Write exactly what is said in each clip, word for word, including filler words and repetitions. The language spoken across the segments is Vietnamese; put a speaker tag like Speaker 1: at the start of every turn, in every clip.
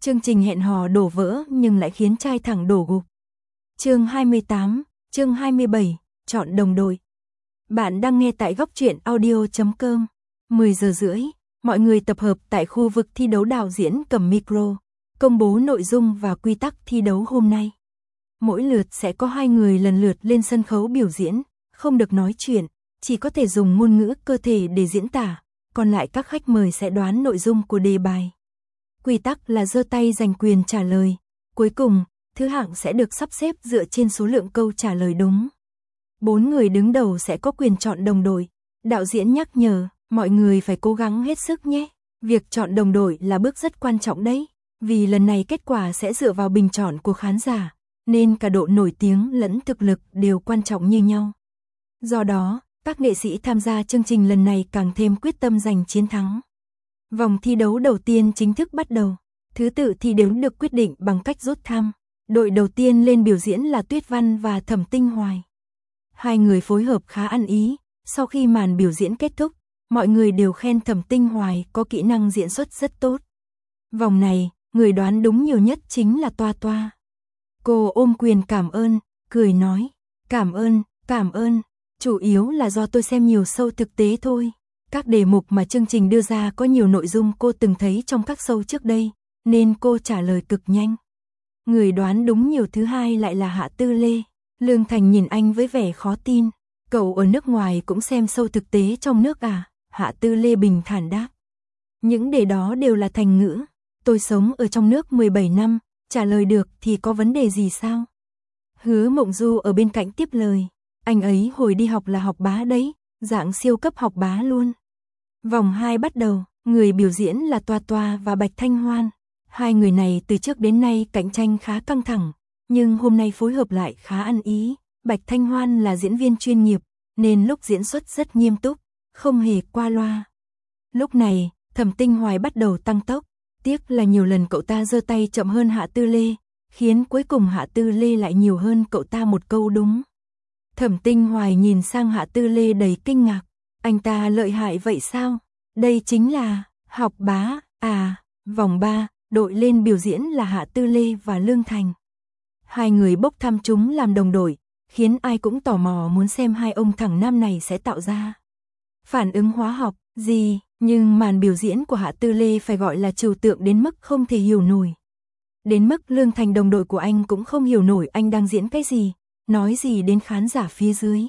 Speaker 1: Chương trình hẹn hò đổ vỡ nhưng lại khiến trai thẳng đổ gục. Chương hai mươi tám, chương hai mươi bảy, chọn đồng đội. Bạn đang nghe tại góc truyện audio chấm com. mười giờ rưỡi, mọi người tập hợp tại khu vực thi đấu, đạo diễn cầm micro, công bố nội dung và quy tắc thi đấu hôm nay. Mỗi lượt sẽ có hai người lần lượt lên sân khấu biểu diễn, không được nói chuyện, chỉ có thể dùng ngôn ngữ cơ thể để diễn tả, còn lại các khách mời sẽ đoán nội dung của đề bài. Quy tắc là giơ tay giành quyền trả lời. Cuối cùng, thứ hạng sẽ được sắp xếp dựa trên số lượng câu trả lời đúng. Bốn người đứng đầu sẽ có quyền chọn đồng đội. Đạo diễn nhắc nhở, mọi người phải cố gắng hết sức nhé. Việc chọn đồng đội là bước rất quan trọng đấy, vì lần này kết quả sẽ dựa vào bình chọn của khán giả, nên cả độ nổi tiếng lẫn thực lực đều quan trọng như nhau. Do đó, các nghệ sĩ tham gia chương trình lần này càng thêm quyết tâm giành chiến thắng. Vòng thi đấu đầu tiên chính thức bắt đầu. Thứ tự thi đấu được quyết định bằng cách rút thăm. Đội đầu tiên lên biểu diễn là Tuyết Văn và Thẩm Tinh Hoài. Hai người phối hợp khá ăn ý. Sau khi màn biểu diễn kết thúc, mọi người đều khen Thẩm Tinh Hoài có kỹ năng diễn xuất rất tốt. Vòng này, người đoán đúng nhiều nhất chính là Toa Toa. Cô ôm quyền cảm ơn, cười nói, cảm ơn, cảm ơn, chủ yếu là do tôi xem nhiều show thực tế thôi. Các đề mục mà chương trình đưa ra có nhiều nội dung cô từng thấy trong các show trước đây, nên cô trả lời cực nhanh. Người đoán đúng nhiều thứ hai lại là Hạ Tư Lê. Lương Thành nhìn anh với vẻ khó tin. Cậu ở nước ngoài cũng xem show thực tế trong nước à? Hạ Tư Lê bình thản đáp. Những đề đó đều là thành ngữ. Tôi sống ở trong nước mười bảy năm, trả lời được thì có vấn đề gì sao? Hứa Mộng Du ở bên cạnh tiếp lời. Anh ấy hồi đi học là học bá đấy, dạng siêu cấp học bá luôn. Vòng hai bắt đầu, người biểu diễn là Toa Toa và Bạch Thanh Hoan. Hai người này từ trước đến nay cạnh tranh khá căng thẳng, nhưng hôm nay phối hợp lại khá ăn ý. Bạch Thanh Hoan là diễn viên chuyên nghiệp, nên lúc diễn xuất rất nghiêm túc, không hề qua loa. Lúc này, Thẩm Tinh Hoài bắt đầu tăng tốc, tiếc là nhiều lần cậu ta giơ tay chậm hơn Hạ Tư Lê, khiến cuối cùng Hạ Tư Lê lại nhiều hơn cậu ta một câu đúng. Thẩm Tinh Hoài nhìn sang Hạ Tư Lê đầy kinh ngạc. Anh ta lợi hại vậy sao? Đây chính là học bá à? Vòng ba, đội lên biểu diễn là Hạ Tư Lê và Lương Thành. Hai người bốc thăm chúng làm đồng đội, khiến ai cũng tò mò muốn xem hai ông thằng nam này sẽ tạo ra phản ứng hóa học gì, nhưng màn biểu diễn của Hạ Tư Lê phải gọi là trừu tượng đến mức không thể hiểu nổi. Đến mức Lương Thành đồng đội của anh cũng không hiểu nổi anh đang diễn cái gì, nói gì đến khán giả phía dưới.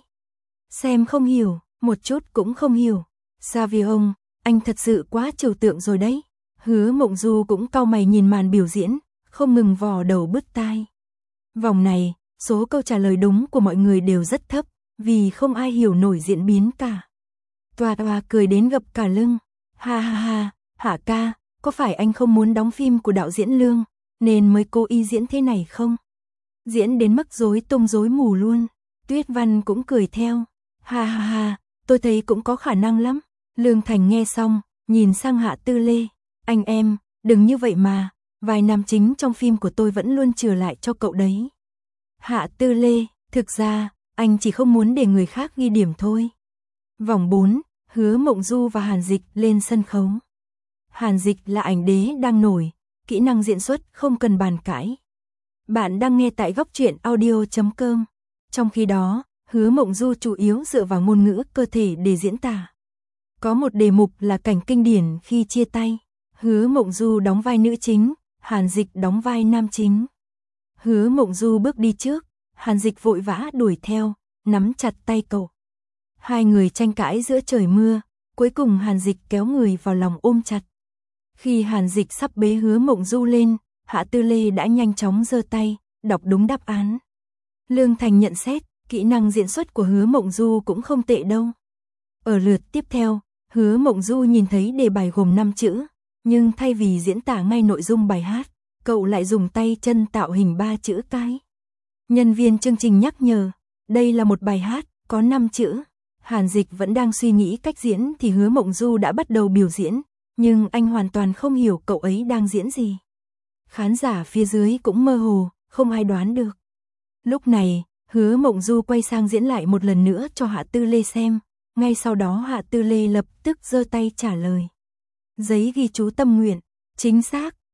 Speaker 1: Xem không hiểu, một chút cũng không hiểu. Savion, anh thật sự quá trừu tượng rồi đấy. Hứa Mộng Du cũng cau mày nhìn màn biểu diễn, không ngừng vò đầu bứt tai. Vòng này, số câu trả lời đúng của mọi người đều rất thấp, vì không ai hiểu nổi diễn biến cả. Toa Toa cười đến gập cả lưng. Ha ha ha, Hạ ca, có phải anh không muốn đóng phim của đạo diễn Lương, nên mới cố ý diễn thế này không? Diễn đến mức rối tung rối mù luôn. Tuyết Văn cũng cười theo. Ha ha ha, tôi thấy cũng có khả năng lắm. Lương Thành nghe xong, nhìn sang Hạ Tư Lê. Anh em, đừng như vậy mà, vài nam chính trong phim của tôi vẫn luôn chừa lại cho cậu đấy. Hạ Tư Lê, thực ra, anh chỉ không muốn để người khác ghi điểm thôi. Vòng bốn, Hứa Mộng Du và Hàn Dịch lên sân khấu. Hàn Dịch là ảnh đế đang nổi, kỹ năng diễn xuất không cần bàn cãi. Bạn đang nghe tại góc truyện audio chấm com. Trong khi đó, Hứa Mộng Du chủ yếu dựa vào ngôn ngữ cơ thể để diễn tả. Có một đề mục là cảnh kinh điển khi chia tay. Hứa Mộng Du đóng vai nữ chính, Hàn Dịch đóng vai nam chính. Hứa Mộng Du bước đi trước, Hàn Dịch vội vã đuổi theo, nắm chặt tay cậu. Hai người tranh cãi giữa trời mưa, cuối cùng Hàn Dịch kéo người vào lòng ôm chặt. Khi Hàn Dịch sắp bế Hứa Mộng Du lên, Hạ Tư Lê đã nhanh chóng giơ tay, đọc đúng đáp án. Lương Thành nhận xét, kỹ năng diễn xuất của Hứa Mộng Du cũng không tệ đâu. Ở lượt tiếp theo, Hứa Mộng Du nhìn thấy đề bài gồm năm chữ, nhưng thay vì diễn tả ngay nội dung bài hát, cậu lại dùng tay chân tạo hình ba chữ cái. Nhân viên chương trình nhắc nhở, đây là một bài hát, có năm chữ. Hàn Dịch vẫn đang suy nghĩ cách diễn thì Hứa Mộng Du đã bắt đầu biểu diễn, nhưng anh hoàn toàn không hiểu cậu ấy đang diễn gì. Khán giả phía dưới cũng mơ hồ, không ai đoán được. Lúc này, Hứa Mộng Du quay sang diễn lại một lần nữa cho Hạ Tư Lê xem, ngay sau đó Hạ Tư Lê lập tức giơ tay trả lời. Giấy ghi chú tâm nguyện, chính xác,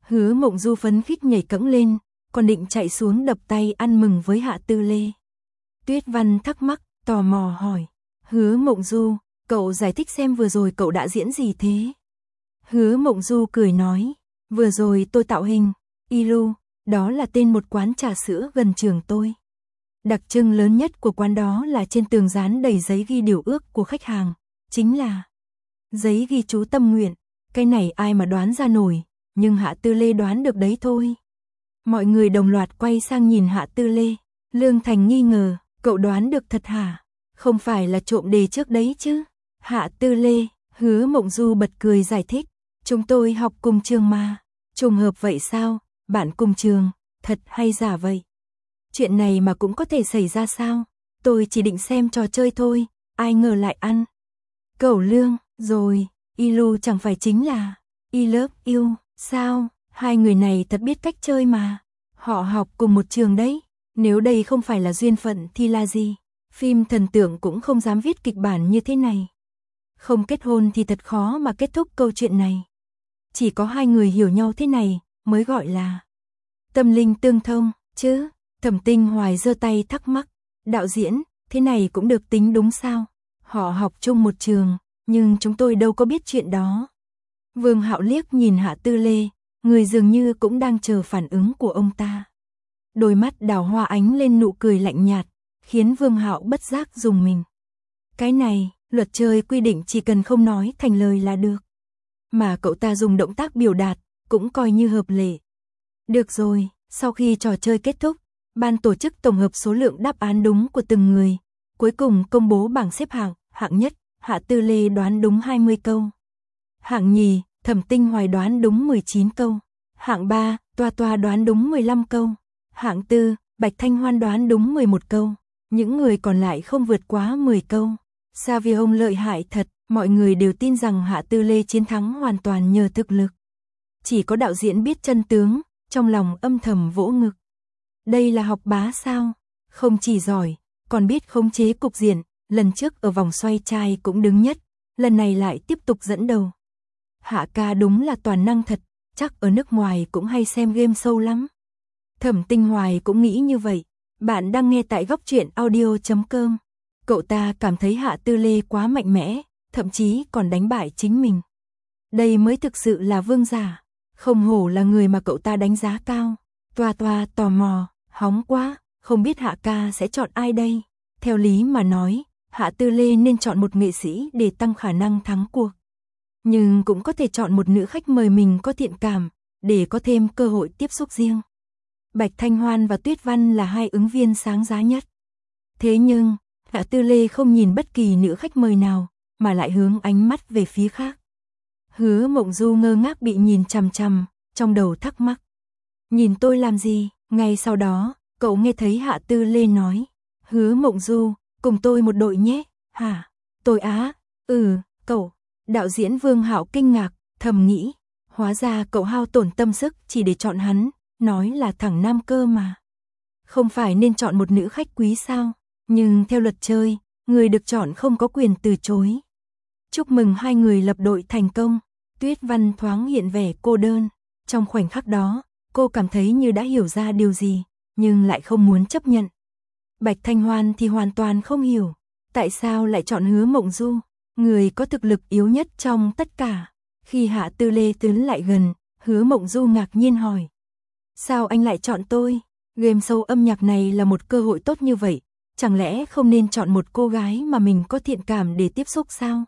Speaker 1: Hứa Mộng Du phấn khích nhảy cẫng lên, còn định chạy xuống đập tay ăn mừng với Hạ Tư Lê. Tuyết Văn thắc mắc, tò mò hỏi. Hứa Mộng Du, cậu giải thích xem vừa rồi cậu đã diễn gì thế? Hứa Mộng Du cười nói, vừa rồi tôi tạo hình, Ilu, đó là tên một quán trà sữa gần trường tôi. Đặc trưng lớn nhất của quán đó là trên tường dán đầy giấy ghi điều ước của khách hàng, chính là giấy ghi chú tâm nguyện. Cái này ai mà đoán ra nổi, nhưng Hạ Tư Lê đoán được đấy thôi. Mọi người đồng loạt quay sang nhìn Hạ Tư Lê. Lương Thành nghi ngờ, cậu đoán được thật hả? Không phải là trộm đề trước đấy chứ? Hạ Tư Lê, Hứa Mộng Du bật cười giải thích, chúng tôi học cùng trường mà. Trùng hợp vậy sao? Bạn cùng trường, thật hay giả vậy? Chuyện này mà cũng có thể xảy ra sao? Tôi chỉ định xem trò chơi thôi, ai ngờ lại ăn cẩu lương, rồi, Ilu chẳng phải chính là I Love You, sao? Hai người này thật biết cách chơi mà. Họ học cùng một trường đấy, nếu đây không phải là duyên phận thì là gì? Phim thần tượng cũng không dám viết kịch bản như thế này. Không kết hôn thì thật khó mà kết thúc câu chuyện này. Chỉ có hai người hiểu nhau thế này mới gọi là tâm linh tương thông, chứ? Thẩm Tinh Hoài giơ tay thắc mắc, đạo diễn, thế này cũng được tính đúng sao? Họ học chung một trường, nhưng chúng tôi đâu có biết chuyện đó. Vương Hạo liếc nhìn Hạ Tư Lê, người dường như cũng đang chờ phản ứng của ông ta. Đôi mắt đào hoa ánh lên nụ cười lạnh nhạt, khiến Vương Hạo bất giác rùng mình. Cái này, luật chơi quy định chỉ cần không nói thành lời là được. Mà cậu ta dùng động tác biểu đạt, cũng coi như hợp lệ. Được rồi, sau khi trò chơi kết thúc, ban tổ chức tổng hợp số lượng đáp án đúng của từng người, cuối cùng công bố bảng xếp hạng. Hạng nhất, Hạ Tư Lê đoán đúng hai mươi câu. Hạng nhì, Thẩm Tinh Hoài đoán đúng mười chín câu. Hạng ba, Toa Toa đoán đúng mười lăm câu. Hạng tư, Bạch Thanh Hoan đoán đúng mười một câu. Những người còn lại không vượt quá mười câu. Savio lợi hại thật, mọi người đều tin rằng Hạ Tư Lê chiến thắng hoàn toàn nhờ thực lực. Chỉ có đạo diễn biết chân tướng, trong lòng âm thầm vỗ ngực. Đây là học bá sao? Không chỉ giỏi, còn biết khống chế cục diện, lần trước ở vòng xoay trai cũng đứng nhất, lần này lại tiếp tục dẫn đầu. Hạ ca đúng là toàn năng thật, chắc ở nước ngoài cũng hay xem game show lắm. Thẩm Tinh Hoài cũng nghĩ như vậy. Bạn đang nghe tại góc truyện audio chấm com. Cậu ta cảm thấy Hạ Tư Lê quá mạnh mẽ, thậm chí còn đánh bại chính mình. Đây mới thực sự là vương giả, không hổ là người mà cậu ta đánh giá cao. Toa Toa tò mò, hóng quá, không biết Hạ ca sẽ chọn ai đây? Theo lý mà nói, Hạ Tư Lê nên chọn một nghệ sĩ để tăng khả năng thắng cuộc. Nhưng cũng có thể chọn một nữ khách mời mình có thiện cảm, để có thêm cơ hội tiếp xúc riêng. Bạch Thanh Hoan và Tuyết Văn là hai ứng viên sáng giá nhất. Thế nhưng, Hạ Tư Lê không nhìn bất kỳ nữ khách mời nào, mà lại hướng ánh mắt về phía khác. Hứa Mộng Du ngơ ngác bị nhìn chằm chằm, trong đầu thắc mắc. Nhìn tôi làm gì? Ngay sau đó, cậu nghe thấy Hạ Tư Lê nói. Hứa Mộng Du, cùng tôi một đội nhé. Hả? Tôi á? Ừ, cậu. Đạo diễn Vương Hạo kinh ngạc, thầm nghĩ. Hóa ra cậu hao tổn tâm sức chỉ để chọn hắn, nói là thẳng nam cơ mà. Không phải nên chọn một nữ khách quý sao? Nhưng theo luật chơi, người được chọn không có quyền từ chối. Chúc mừng hai người lập đội thành công. Tuyết Văn thoáng hiện vẻ cô đơn. Trong khoảnh khắc đó, cô cảm thấy như đã hiểu ra điều gì, nhưng lại không muốn chấp nhận. Bạch Thanh Hoan thì hoàn toàn không hiểu. Tại sao lại chọn Hứa Mộng Du, người có thực lực yếu nhất trong tất cả? Khi Hạ Tư Lê tiến lại gần, Hứa Mộng Du ngạc nhiên hỏi. Sao anh lại chọn tôi? Game show âm nhạc này là một cơ hội tốt như vậy. Chẳng lẽ không nên chọn một cô gái mà mình có thiện cảm để tiếp xúc sao?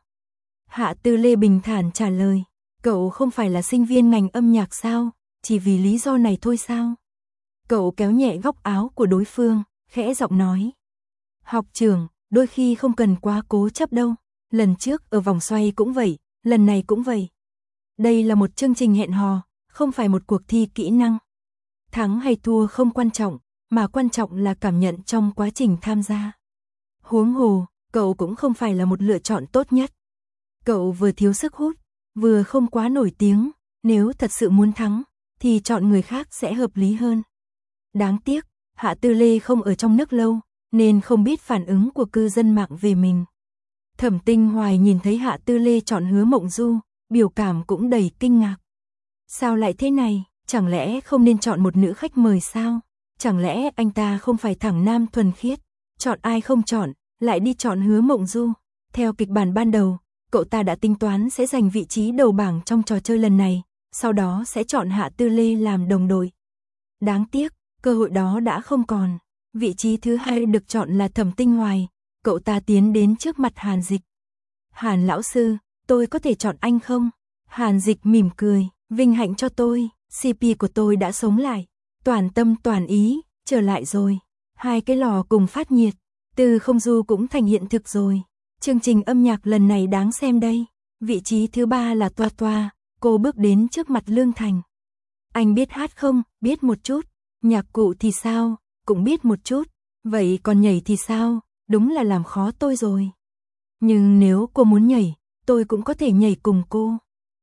Speaker 1: Hạ Tư Lê bình thản trả lời. Cậu không phải là sinh viên ngành âm nhạc sao? Chỉ vì lý do này thôi sao? Cậu kéo nhẹ góc áo của đối phương, khẽ giọng nói. Học trưởng, đôi khi không cần quá cố chấp đâu. Lần trước ở vòng xoay cũng vậy, lần này cũng vậy. Đây là một chương trình hẹn hò, không phải một cuộc thi kỹ năng. Thắng hay thua không quan trọng, mà quan trọng là cảm nhận trong quá trình tham gia. Huống hồ, cậu cũng không phải là một lựa chọn tốt nhất. Cậu vừa thiếu sức hút, vừa không quá nổi tiếng, nếu thật sự muốn thắng, thì chọn người khác sẽ hợp lý hơn. Đáng tiếc, Hạ Tư Lê không ở trong nước lâu, nên không biết phản ứng của cư dân mạng về mình. Thẩm Tinh Hoài nhìn thấy Hạ Tư Lê chọn Hứa Mộng Du, biểu cảm cũng đầy kinh ngạc. Sao lại thế này? Chẳng lẽ không nên chọn một nữ khách mời sao? Chẳng lẽ anh ta không phải thẳng nam thuần khiết? Chọn ai không chọn, lại đi chọn Hứa Mộng Du. Theo kịch bản ban đầu, cậu ta đã tính toán sẽ giành vị trí đầu bảng trong trò chơi lần này, sau đó sẽ chọn Hạ Tư Lê làm đồng đội. Đáng tiếc, cơ hội đó đã không còn. Vị trí thứ hai được chọn là Thẩm Tinh Hoài, cậu ta tiến đến trước mặt Hàn Dịch. Hàn lão sư, tôi có thể chọn anh không? Hàn Dịch mỉm cười, vinh hạnh cho tôi, xê pê của tôi đã sống lại, toàn tâm toàn ý, trở lại rồi. Hai cái lò cùng phát nhiệt, Từ Không Du cũng thành hiện thực rồi. Chương trình âm nhạc lần này đáng xem đây. Vị trí thứ ba là Toa Toa, cô bước đến trước mặt Lương Thành. Anh biết hát không? Biết một chút. Nhạc cụ thì sao? Cũng biết một chút. Vậy còn nhảy thì sao? Đúng là làm khó tôi rồi. Nhưng nếu cô muốn nhảy, tôi cũng có thể nhảy cùng cô.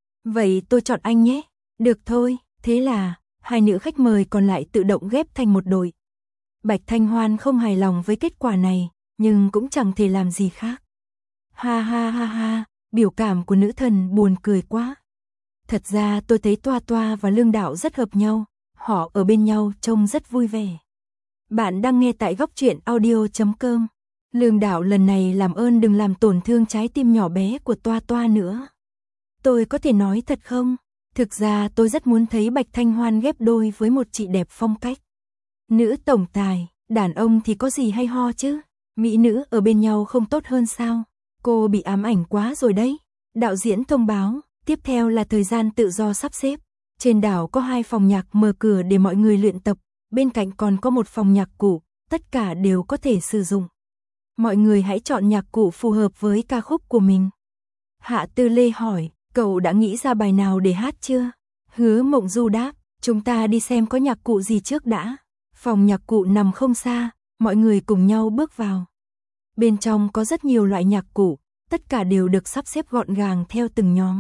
Speaker 1: Vậy tôi chọn anh nhé. Được thôi, thế là hai nữ khách mời còn lại tự động ghép thành một đội. Bạch Thanh Hoan không hài lòng với kết quả này, nhưng cũng chẳng thể làm gì khác. Ha ha ha ha, biểu cảm của nữ thần buồn cười quá. Thật ra tôi thấy Toa Toa và Lương Đạo rất hợp nhau, họ ở bên nhau trông rất vui vẻ. Bạn đang nghe tại góc truyện audio chấm com. Lương Đạo lần này làm ơn đừng làm tổn thương trái tim nhỏ bé của Toa Toa nữa. Tôi có thể nói thật không? Thực ra tôi rất muốn thấy Bạch Thanh Hoan ghép đôi với một chị đẹp phong cách. Nữ tổng tài, đàn ông thì có gì hay ho chứ? Mỹ nữ ở bên nhau không tốt hơn sao? Cô bị ám ảnh quá rồi đấy. Đạo diễn thông báo, tiếp theo là thời gian tự do sắp xếp. Trên đảo có hai phòng nhạc mở cửa để mọi người luyện tập, bên cạnh còn có một phòng nhạc cụ, tất cả đều có thể sử dụng. Mọi người hãy chọn nhạc cụ phù hợp với ca khúc của mình. Hạ Tư Lê hỏi, cậu đã nghĩ ra bài nào để hát chưa? Hứa Mộng Du đáp, chúng ta đi xem có nhạc cụ gì trước đã. Phòng nhạc cụ nằm không xa, mọi người cùng nhau bước vào. Bên trong có rất nhiều loại nhạc cụ, tất cả đều được sắp xếp gọn gàng theo từng nhóm.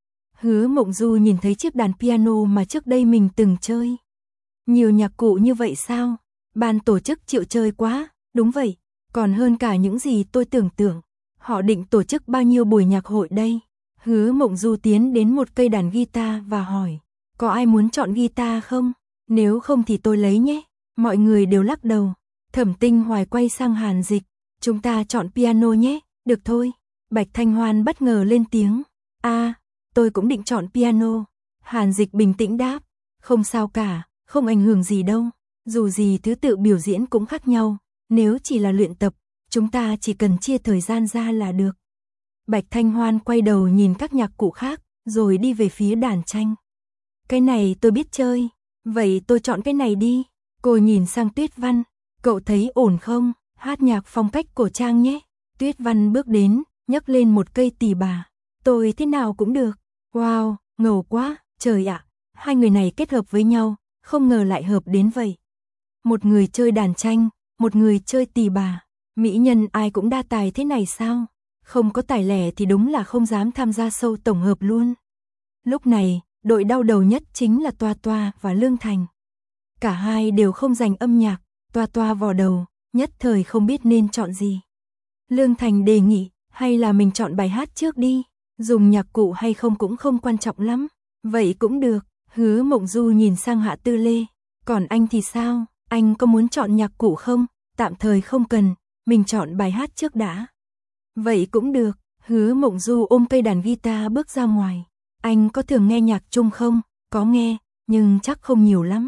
Speaker 1: Hứa Mộng Du nhìn thấy chiếc đàn piano mà trước đây mình từng chơi. Nhiều nhạc cụ như vậy sao? Ban tổ chức chịu chơi quá, đúng vậy, còn hơn cả những gì tôi tưởng tượng. Họ định tổ chức bao nhiêu buổi nhạc hội đây? Hứa Mộng Du tiến đến một cây đàn guitar và hỏi, có ai muốn chọn guitar không? Nếu không thì tôi lấy nhé. Mọi người đều lắc đầu. Thẩm Tinh Hoài quay sang Hàn Dịch, chúng ta chọn piano nhé. Được thôi. Bạch Thanh Hoan bất ngờ lên tiếng, a, à, tôi cũng định chọn piano. Hàn Dịch bình tĩnh đáp, không sao cả, không ảnh hưởng gì đâu. Dù gì thứ tự biểu diễn cũng khác nhau, nếu chỉ là luyện tập, chúng ta chỉ cần chia thời gian ra là được. Bạch Thanh Hoan quay đầu nhìn các nhạc cụ khác, rồi đi về phía đàn tranh. Cái này tôi biết chơi, vậy tôi chọn cái này đi. Cô nhìn sang Tuyết Văn, cậu thấy ổn không? Hát nhạc phong cách cổ trang nhé. Tuyết Văn bước đến, nhấc lên một cây tỳ bà. Tôi thế nào cũng được. Wow, ngầu quá, trời ạ. Hai người này kết hợp với nhau, không ngờ lại hợp đến vậy. Một người chơi đàn tranh, một người chơi tỳ bà. Mỹ nhân ai cũng đa tài thế này sao? Không có tài lẻ thì đúng là không dám tham gia show tổng hợp luôn. Lúc này, đội đau đầu nhất chính là Toa Toa và Lương Thành. Cả hai đều không dành âm nhạc, Toa Toa vò đầu, nhất thời không biết nên chọn gì. Lương Thành đề nghị, hay là mình chọn bài hát trước đi, dùng nhạc cụ hay không cũng không quan trọng lắm. Vậy cũng được, Hứa Mộng Du nhìn sang Hạ Tư Lê, còn anh thì sao, anh có muốn chọn nhạc cụ không? Tạm thời không cần, mình chọn bài hát trước đã. Vậy cũng được, Hứa Mộng Du ôm cây đàn guitar bước ra ngoài. Anh có thường nghe nhạc Trung không? Có nghe, nhưng chắc không nhiều lắm.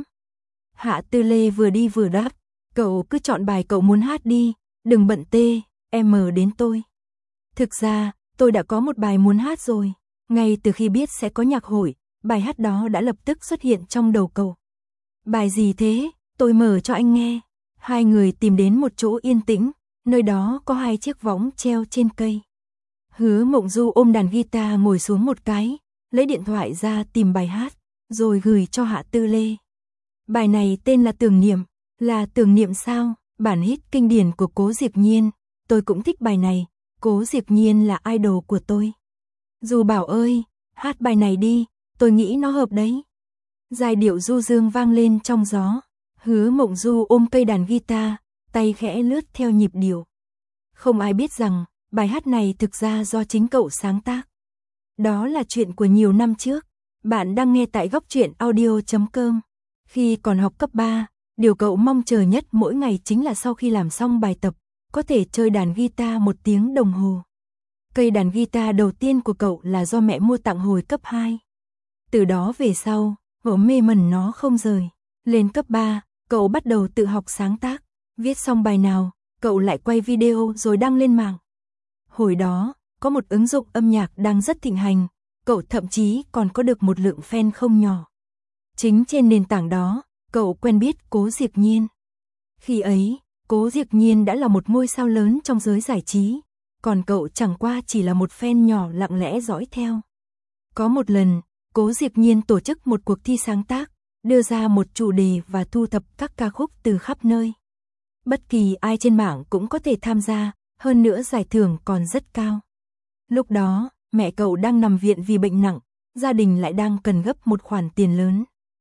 Speaker 1: Hạ Tư Lê vừa đi vừa đáp, cậu cứ chọn bài cậu muốn hát đi, đừng bận tê, em mờ đến tôi. Thực ra, tôi đã có một bài muốn hát rồi, ngay từ khi biết sẽ có nhạc hội, bài hát đó đã lập tức xuất hiện trong đầu cậu. Bài gì thế? Tôi mở cho anh nghe. Hai người tìm đến một chỗ yên tĩnh, nơi đó có hai chiếc võng treo trên cây. Hứa Mộng Du ôm đàn guitar ngồi xuống một cái, lấy điện thoại ra tìm bài hát, rồi gửi cho Hạ Tư Lê. Bài này tên là Tưởng Niệm, là tưởng niệm sao? Bản hit kinh điển của Cố Diệp Nhiên, tôi cũng thích bài này, Cố Diệp Nhiên là idol của tôi. Du Bảo ơi, hát bài này đi, tôi nghĩ nó hợp đấy. Giai điệu du dương vang lên trong gió, Hứa Mộng Du ôm cây đàn guitar, tay khẽ lướt theo nhịp điệu. Không ai biết rằng, bài hát này thực ra do chính cậu sáng tác. Đó là chuyện của nhiều năm trước, Bạn đang nghe tại góc truyện audio chấm com. Khi còn học cấp ba, điều cậu mong chờ nhất mỗi ngày chính là sau khi làm xong bài tập, có thể chơi đàn guitar một tiếng đồng hồ. Cây đàn guitar đầu tiên của cậu là do mẹ mua tặng hồi cấp hai. Từ đó về sau, cậu mê mẩn nó không rời. Lên cấp ba, cậu bắt đầu tự học sáng tác. Viết xong bài nào, cậu lại quay video rồi đăng lên mạng. Hồi đó, có một ứng dụng âm nhạc đang rất thịnh hành, cậu thậm chí còn có được một lượng fan không nhỏ. Chính trên nền tảng đó, cậu quen biết Cố Diệp Nhiên. Khi ấy, Cố Diệp Nhiên đã là một ngôi sao lớn trong giới giải trí, còn cậu chẳng qua chỉ là một fan nhỏ lặng lẽ dõi theo. Có một lần, Cố Diệp Nhiên tổ chức một cuộc thi sáng tác, đưa ra một chủ đề và thu thập các ca khúc từ khắp nơi. Bất kỳ ai trên mạng cũng có thể tham gia, hơn nữa giải thưởng còn rất cao. Lúc đó, mẹ cậu đang nằm viện vì bệnh nặng, gia đình lại đang cần gấp một khoản tiền lớn.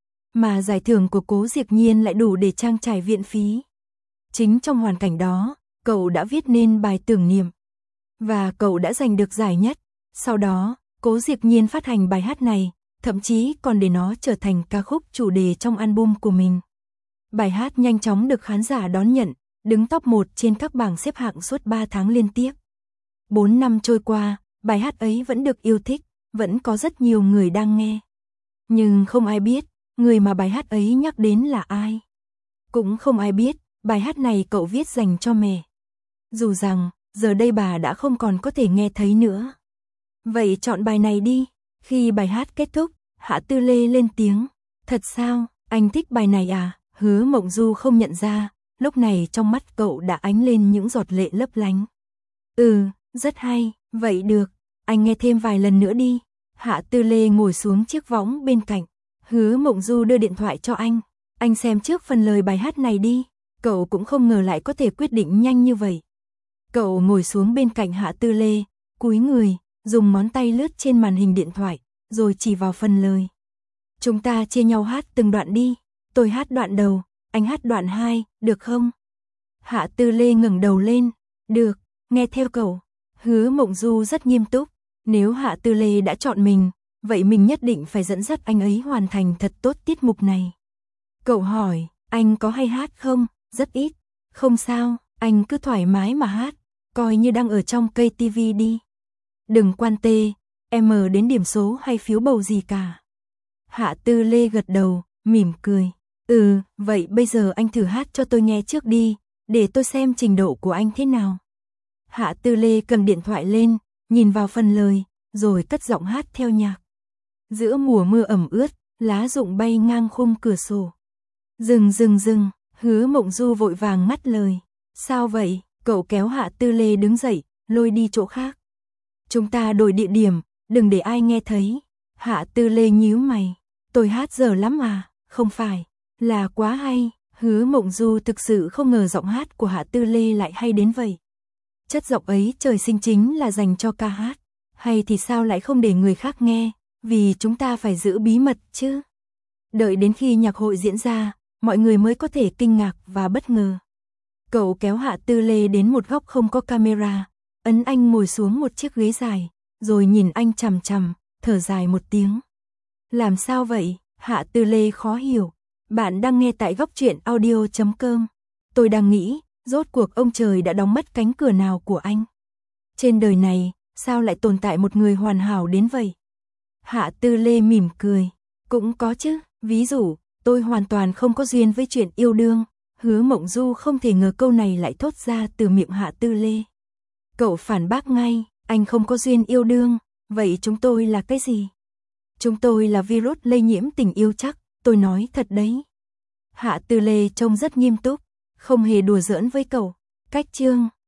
Speaker 1: Mà giải thưởng của Cố Diệp Nhiên lại đủ để trang trải viện phí. Chính trong hoàn cảnh đó, cậu đã viết nên bài tưởng niệm. Và cậu đã giành được giải nhất. Sau đó, Cố Diệp Nhiên phát hành bài hát này, thậm chí còn để nó trở thành ca khúc chủ đề trong album của mình. Bài hát nhanh chóng được khán giả đón nhận, đứng top một trên các bảng xếp hạng suốt ba tháng liên tiếp. bốn năm trôi qua, bài hát ấy vẫn được yêu thích, vẫn có rất nhiều người đang nghe. Nhưng không ai biết, người mà bài hát ấy nhắc đến là ai. Cũng không ai biết, bài hát này cậu viết dành cho mẹ. Dù rằng, giờ đây bà đã không còn có thể nghe thấy nữa. Vậy chọn bài này đi. Khi bài hát kết thúc, Hạ Tư Lê lên tiếng. Thật sao, anh thích bài này à? Hứa Mộng Du không nhận ra, lúc này trong mắt cậu đã ánh lên những giọt lệ lấp lánh. Ừ, rất hay, vậy được, anh nghe thêm vài lần nữa đi. Hạ Tư Lê ngồi xuống chiếc võng bên cạnh. Hứa Mộng Du đưa điện thoại cho anh. Anh xem trước phần lời bài hát này đi. Cậu cũng không ngờ lại có thể quyết định nhanh như vậy. Cậu ngồi xuống bên cạnh Hạ Tư Lê, cúi người, dùng ngón tay lướt trên màn hình điện thoại, rồi chỉ vào phần lời. Chúng ta chia nhau hát từng đoạn đi. Tôi hát đoạn đầu, anh hát đoạn hai, được không? Hạ Tư Lê ngẩng đầu lên. Được, nghe theo cậu. Hứa Mộng Du rất nghiêm túc. Nếu Hạ Tư Lê đã chọn mình, vậy mình nhất định phải dẫn dắt anh ấy hoàn thành thật tốt tiết mục này. Cậu hỏi, anh có hay hát không? Rất ít. Không sao, anh cứ thoải mái mà hát, coi như đang ở trong cây tivi đi. Đừng quan tê, em đến điểm số hay phiếu bầu gì cả. Hạ Tư Lê gật đầu, mỉm cười. Ừ, vậy bây giờ anh thử hát cho tôi nghe trước đi, để tôi xem trình độ của anh thế nào. Hạ Tư Lê cầm điện thoại lên, nhìn vào phần lời, rồi cất giọng hát theo nhạc. Giữa mùa mưa ẩm ướt, lá rụng bay ngang khung cửa sổ. Dừng dừng dừng, Hứa Mộng Du vội vàng ngắt lời. Sao vậy? Cậu kéo Hạ Tư Lê đứng dậy, lôi đi chỗ khác. Chúng ta đổi địa điểm, đừng để ai nghe thấy. Hạ Tư Lê nhíu mày. Tôi hát dở lắm à? Không phải, là quá hay. Hứa Mộng Du thực sự không ngờ giọng hát của Hạ Tư Lê lại hay đến vậy. Chất giọng ấy trời sinh chính là dành cho ca hát. Hay thì sao lại không để người khác nghe, vì chúng ta phải giữ bí mật chứ. Đợi đến khi nhạc hội diễn ra, mọi người mới có thể kinh ngạc và bất ngờ. Cậu kéo Hạ Tư Lê đến một góc không có camera, ấn anh ngồi xuống một chiếc ghế dài, rồi nhìn anh chằm chằm, thở dài một tiếng. Làm sao vậy? Hạ Tư Lê khó hiểu. Bạn đang nghe tại góc truyện audio chấm com. Tôi đang nghĩ, rốt cuộc ông trời đã đóng mất cánh cửa nào của anh? Trên đời này, sao lại tồn tại một người hoàn hảo đến vậy? Hạ Tư Lê mỉm cười. Cũng có chứ, ví dụ, tôi hoàn toàn không có duyên với chuyện yêu đương. Hứa Mộng Du không thể ngờ câu này lại thốt ra từ miệng Hạ Tư Lê. Cậu phản bác ngay, anh không có duyên yêu đương, vậy chúng tôi là cái gì? Chúng tôi là virus lây nhiễm tình yêu chắc, tôi nói thật đấy. Hạ Tư Lê trông rất nghiêm túc, không hề đùa giỡn với cậu. Cách chương